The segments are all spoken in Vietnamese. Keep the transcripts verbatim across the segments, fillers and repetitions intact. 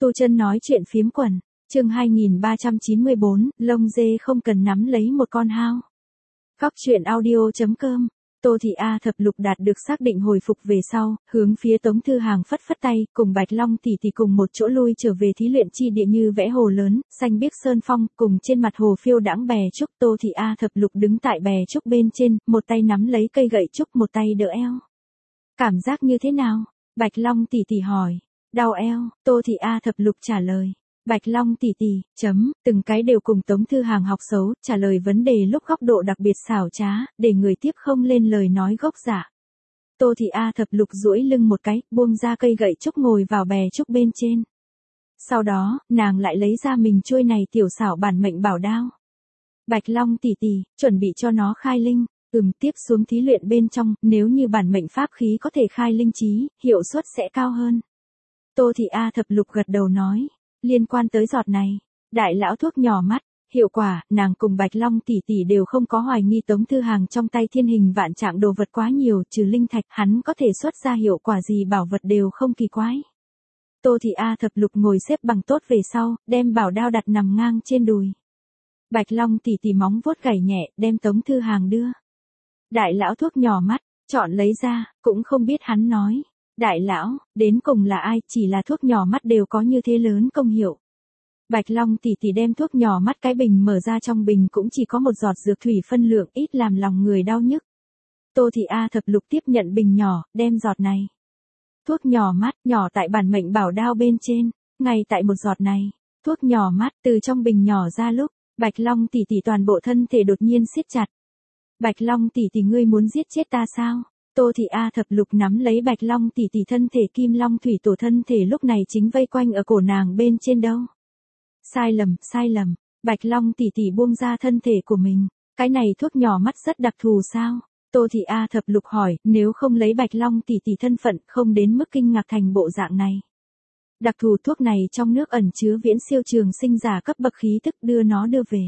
Tu Chân nói chuyện phiếm quần, chương hai nghìn ba trăm chín mươi bốn, lông dê không cần nắm lấy một con hao. Góc truyện audio.com, Tô Thị A Thập Lục đạt được xác định hồi phục về sau, hướng phía Tống Thư Hàng phất phất tay, cùng Bạch Long tỷ tỷ cùng một chỗ lui trở về thí luyện chi địa như vẽ hồ lớn, xanh biếc sơn phong, cùng trên mặt hồ phiêu đãng bè trúc. Tô Thị A Thập Lục đứng tại bè trúc bên trên, một tay nắm lấy cây gậy trúc, một tay đỡ eo. Cảm giác như thế nào? Bạch Long tỷ tỷ hỏi. Đau eo, Tô Thị A Thập Lục trả lời. Bạch Long tỷ tỷ, chấm, từng cái đều cùng Tống Thư Hàng học xấu, trả lời vấn đề lúc góc độ đặc biệt xảo trá, để người tiếp không lên lời nói gốc giả. Tô Thị A Thập Lục duỗi lưng một cái, buông ra cây gậy trúc ngồi vào bè trúc bên trên. Sau đó, nàng lại lấy ra mình chuôi này tiểu xảo bản mệnh bảo đao. Bạch Long tỷ tỷ, chuẩn bị cho nó khai linh. Ừm, tiếp xuống thí luyện bên trong, nếu như bản mệnh pháp khí có thể khai linh trí, hiệu suất sẽ cao hơn. Tô Thị A Thập Lục gật đầu nói. Liên quan tới giọt này, đại lão thuốc nhỏ mắt, hiệu quả, nàng cùng Bạch Long tỷ tỷ đều không có hoài nghi Tống Thư Hàng trong tay thiên hình vạn trạng đồ vật quá nhiều, trừ linh thạch, hắn có thể xuất ra hiệu quả gì bảo vật đều không kỳ quái. Tô Thị A Thập Lục ngồi xếp bằng tốt về sau, đem bảo đao đặt nằm ngang trên đùi. Bạch Long tỷ tỷ móng vuốt gảy nhẹ, đem Tống Thư Hàng đưa. Đại lão thuốc nhỏ mắt, chọn lấy ra, cũng không biết hắn nói. Đại lão, đến cùng là ai, chỉ là thuốc nhỏ mắt đều có như thế lớn công hiệu. Bạch Long tỷ tỷ đem thuốc nhỏ mắt cái bình mở ra, trong bình cũng chỉ có một giọt dược thủy phân lượng ít làm lòng người đau nhức. Tô Thị A Thập Lục tiếp nhận bình nhỏ, đem giọt này. Thuốc nhỏ mắt, nhỏ tại bản mệnh bảo đao bên trên, ngay tại một giọt này, thuốc nhỏ mắt từ trong bình nhỏ ra lúc, Bạch Long tỷ tỷ toàn bộ thân thể đột nhiên siết chặt. Bạch Long tỷ tỷ, ngươi muốn giết chết ta sao? Tô Thị A Thập Lục nắm lấy Bạch Long tỷ tỷ, thân thể Kim Long thủy tổ thân thể lúc này chính vây quanh ở cổ nàng bên trên đâu. Sai lầm, sai lầm, Bạch Long tỷ tỷ buông ra thân thể của mình, cái này thuốc nhỏ mắt rất đặc thù sao? Tô Thị A Thập Lục hỏi, nếu không lấy Bạch Long tỷ tỷ thân phận không đến mức kinh ngạc thành bộ dạng này. Đặc thù thuốc này trong nước ẩn chứa viễn siêu trường sinh giả cấp bậc khí tức, đưa nó đưa về.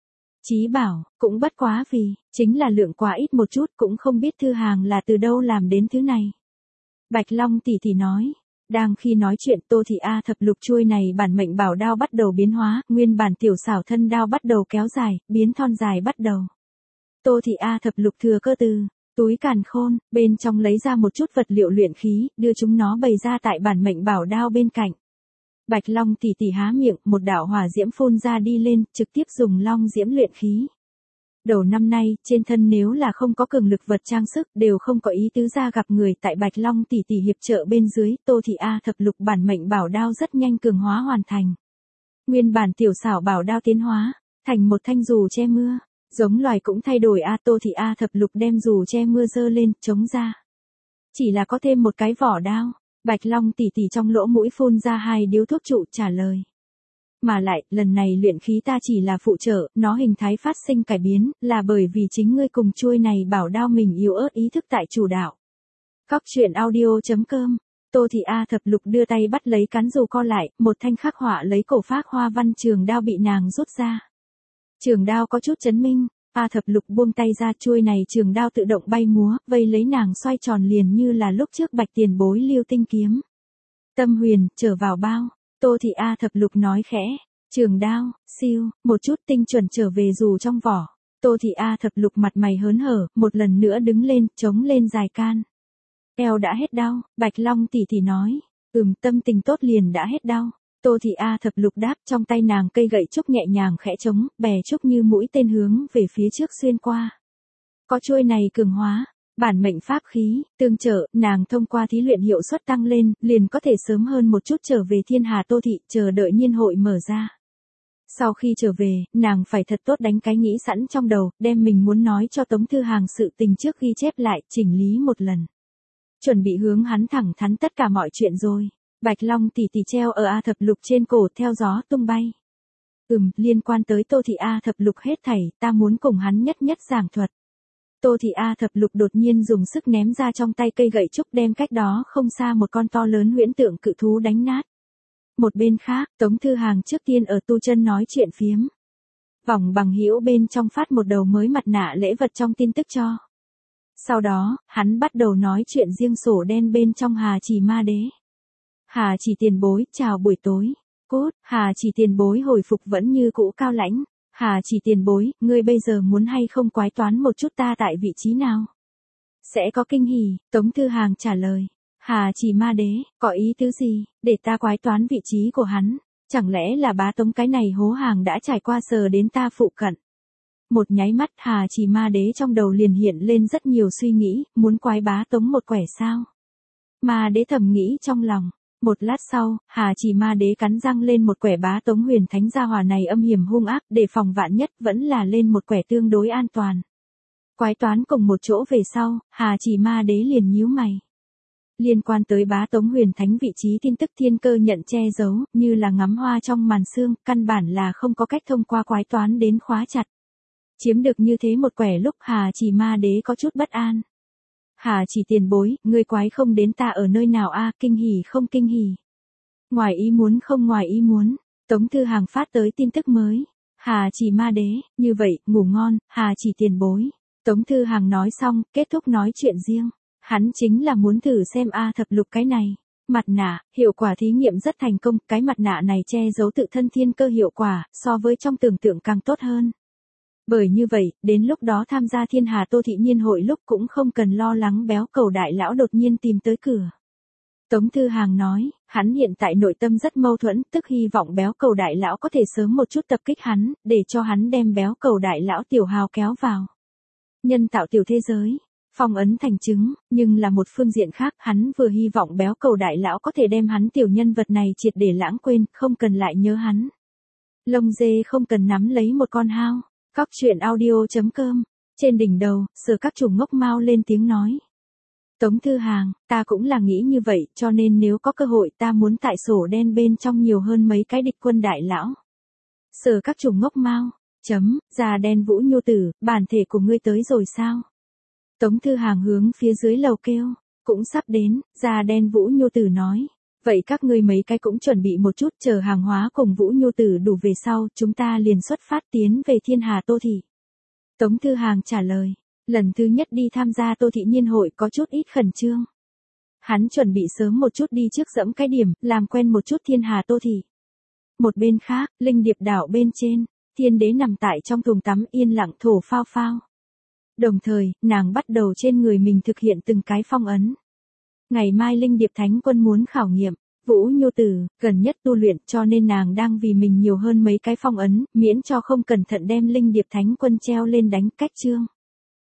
Chí bảo, cũng bất quá vì, chính là lượng quá ít một chút, cũng không biết Thư Hàng là từ đâu làm đến thứ này. Bạch Long tỷ tỷ nói, đang khi nói chuyện Tô Thị A Thập Lục chuôi này bản mệnh bảo đao bắt đầu biến hóa, nguyên bản tiểu xảo thân đao bắt đầu kéo dài, biến thon dài bắt đầu. Tô Thị A Thập Lục thừa cơ từ túi càn khôn, bên trong lấy ra một chút vật liệu luyện khí, đưa chúng nó bày ra tại bản mệnh bảo đao bên cạnh. Bạch Long tỷ tỷ há miệng, một đạo hỏa diễm phun ra đi lên, trực tiếp dùng long diễm luyện khí. Đầu năm nay, trên thân nếu là không có cường lực vật trang sức, đều không có ý tứ ra gặp người. Tại Bạch Long tỷ tỷ hiệp trợ bên dưới, Tô Thị A Thập Lục bản mệnh bảo đao rất nhanh cường hóa hoàn thành. Nguyên bản tiểu xảo bảo đao tiến hóa thành một thanh dù che mưa, giống loài cũng thay đổi a. Tô Thị A Thập Lục đem dù che mưa giơ lên, chống ra. Chỉ là có thêm một cái vỏ đao. Bạch Long tỷ tỷ trong lỗ mũi phun ra hai điếu thuốc trụ, trả lời. Mà lại, lần này luyện khí ta chỉ là phụ trợ, nó hình thái phát sinh cải biến, là bởi vì chính ngươi cùng chuôi này bảo đao mình yếu ớt ý thức tại chủ đạo. Góc truyện audio.com, Tô Thị A Thập Lục đưa tay bắt lấy cán dù co lại, một thanh khắc họa lấy cổ phác hoa văn trường đao bị nàng rút ra. Trường đao có chút chấn minh, A Thập Lục buông tay ra, chuôi này trường đao tự động bay múa, vây lấy nàng xoay tròn liền như là lúc trước Bạch tiền bối lưu tinh kiếm. Tâm huyền, trở vào bao, Tô Thị A Thập Lục nói khẽ, trường đao, siêu, một chút tinh chuẩn trở về dù trong vỏ. Tô Thị A Thập Lục mặt mày hớn hở, một lần nữa đứng lên, chống lên dài can. Eo đã hết đau, Bạch Long tỷ tỷ nói, ừm, tâm tình tốt liền đã hết đau. Tô Thị A Thập Lục đáp, trong tay nàng cây gậy trúc nhẹ nhàng khẽ trống, bè trúc như mũi tên hướng về phía trước xuyên qua. Có chuôi này cường hóa, bản mệnh pháp khí, tương trợ, nàng thông qua thí luyện hiệu suất tăng lên, liền có thể sớm hơn một chút trở về Thiên Hà Tô Thị, chờ đợi niên hội mở ra. Sau khi trở về, nàng phải thật tốt đánh cái nghĩ sẵn trong đầu, đem mình muốn nói cho Tống Thư Hàng sự tình trước ghi chép lại, chỉnh lý một lần. Chuẩn bị hướng hắn thẳng thắn tất cả mọi chuyện rồi. Bạch Long tỷ tỷ treo ở A Thập Lục trên cổ, theo gió tung bay. Ừm, liên quan tới Tô Thị A Thập Lục hết thảy, ta muốn cùng hắn nhất nhất giảng thuật. Tô Thị A Thập Lục đột nhiên dùng sức ném ra trong tay cây gậy trúc, đem cách đó không xa một con to lớn huyễn tượng cự thú đánh nát. Một bên khác, Tống Thư Hàng trước tiên ở Tu Chân nói chuyện phiếm. Vòng bằng hữu bên trong phát một đầu mới mặt nạ lễ vật trong tin tức cho. Sau đó, hắn bắt đầu nói chuyện riêng sổ đen bên trong Hà Chỉ Ma Đế. Hà Chỉ tiền bối, chào buổi tối. Cút, Hà Chỉ tiền bối hồi phục vẫn như cũ cao lãnh. Hà Chỉ tiền bối, ngươi bây giờ muốn hay không quái toán một chút ta tại vị trí nào? Sẽ có kinh hỉ, Tống Thư Hàng trả lời. Hà Chỉ ma đế, có ý tứ gì, để ta quái toán vị trí của hắn? Chẳng lẽ là bá Tống cái này hố hàng đã trải qua sờ đến ta phụ cận? Một nháy mắt Hà Chỉ ma đế trong đầu liền hiện lên rất nhiều suy nghĩ, muốn quái bá Tống một quẻ sao? Ma đế thầm nghĩ trong lòng. Một lát sau, Hà Chỉ ma đế cắn răng lên một quẻ bá Tống Huyền Thánh gia hỏa này âm hiểm hung ác, để phòng vạn nhất vẫn là lên một quẻ tương đối an toàn. Quái toán cùng một chỗ về sau, Hà Chỉ ma đế liền nhíu mày. Liên quan tới bá Tống Huyền Thánh vị trí tin tức thiên cơ nhận che giấu, như là ngắm hoa trong màn sương, căn bản là không có cách thông qua quái toán đến khóa chặt. Chiếm được như thế một quẻ lúc Hà Chỉ ma đế có chút bất an. Hà Chỉ tiền bối, ngươi quái không đến ta ở nơi nào a, kinh hỉ không kinh hỉ. Ngoài ý muốn không ngoài ý muốn, Tống Thư Hàng phát tới tin tức mới. Hà Chỉ ma đế, như vậy, ngủ ngon, Hà Chỉ tiền bối. Tống Thư Hàng nói xong, kết thúc nói chuyện riêng. Hắn chính là muốn thử xem A thập lục cái này. Mặt nạ, hiệu quả thí nghiệm rất thành công, cái mặt nạ này che giấu tự thân thiên cơ hiệu quả, so với trong tưởng tượng càng tốt hơn. Bởi như vậy, đến lúc đó tham gia Thiên Hà Tô Thị Niên hội lúc cũng không cần lo lắng béo cầu đại lão đột nhiên tìm tới cửa. Tống Thư Hàng nói, hắn hiện tại nội tâm rất mâu thuẫn, tức hy vọng béo cầu đại lão có thể sớm một chút tập kích hắn, để cho hắn đem béo cầu đại lão tiểu hào kéo vào. Nhân tạo tiểu thế giới, phong ấn thành chứng, nhưng là một phương diện khác, hắn vừa hy vọng béo cầu đại lão có thể đem hắn tiểu nhân vật này triệt để lãng quên, không cần lại nhớ hắn. Lông dê không cần nắm lấy một con hao. Cóc truyện audio chấm com. Trên đỉnh đầu, Sở Các Chủ ngốc mau lên tiếng nói. Tống Thư Hàng, ta cũng là nghĩ như vậy, cho nên nếu có cơ hội ta muốn tại sổ đen bên trong nhiều hơn mấy cái địch quân đại lão. Sở Các Chủ ngốc mau. Chấm, già đen Vũ Nhu Tử, bản thể của ngươi tới rồi sao? Tống Thư Hàng hướng phía dưới lầu kêu. Cũng sắp đến, già đen Vũ Nhu Tử nói. Vậy các ngươi mấy cái cũng chuẩn bị một chút, chờ hàng hóa cùng Vũ Nhu Tử đủ về sau, chúng ta liền xuất phát tiến về Thiên Hà Tô Thị. Tống Thư Hàng trả lời, lần thứ nhất đi tham gia Tô Thị Niên hội có chút ít khẩn trương. Hắn chuẩn bị sớm một chút đi trước dẫm cái điểm, làm quen một chút Thiên Hà Tô Thị. Một bên khác, Linh Điệp đảo bên trên, Thiên Đế nằm tại trong thùng tắm yên lặng thổ phao phao. Đồng thời, nàng bắt đầu trên người mình thực hiện từng cái phong ấn. Ngày mai Linh Điệp Thánh Quân muốn khảo nghiệm, Vũ Nhu Tử, gần nhất tu luyện cho nên nàng đang vì mình nhiều hơn mấy cái phong ấn, miễn cho không cẩn thận đem Linh Điệp Thánh Quân treo lên đánh cách chương.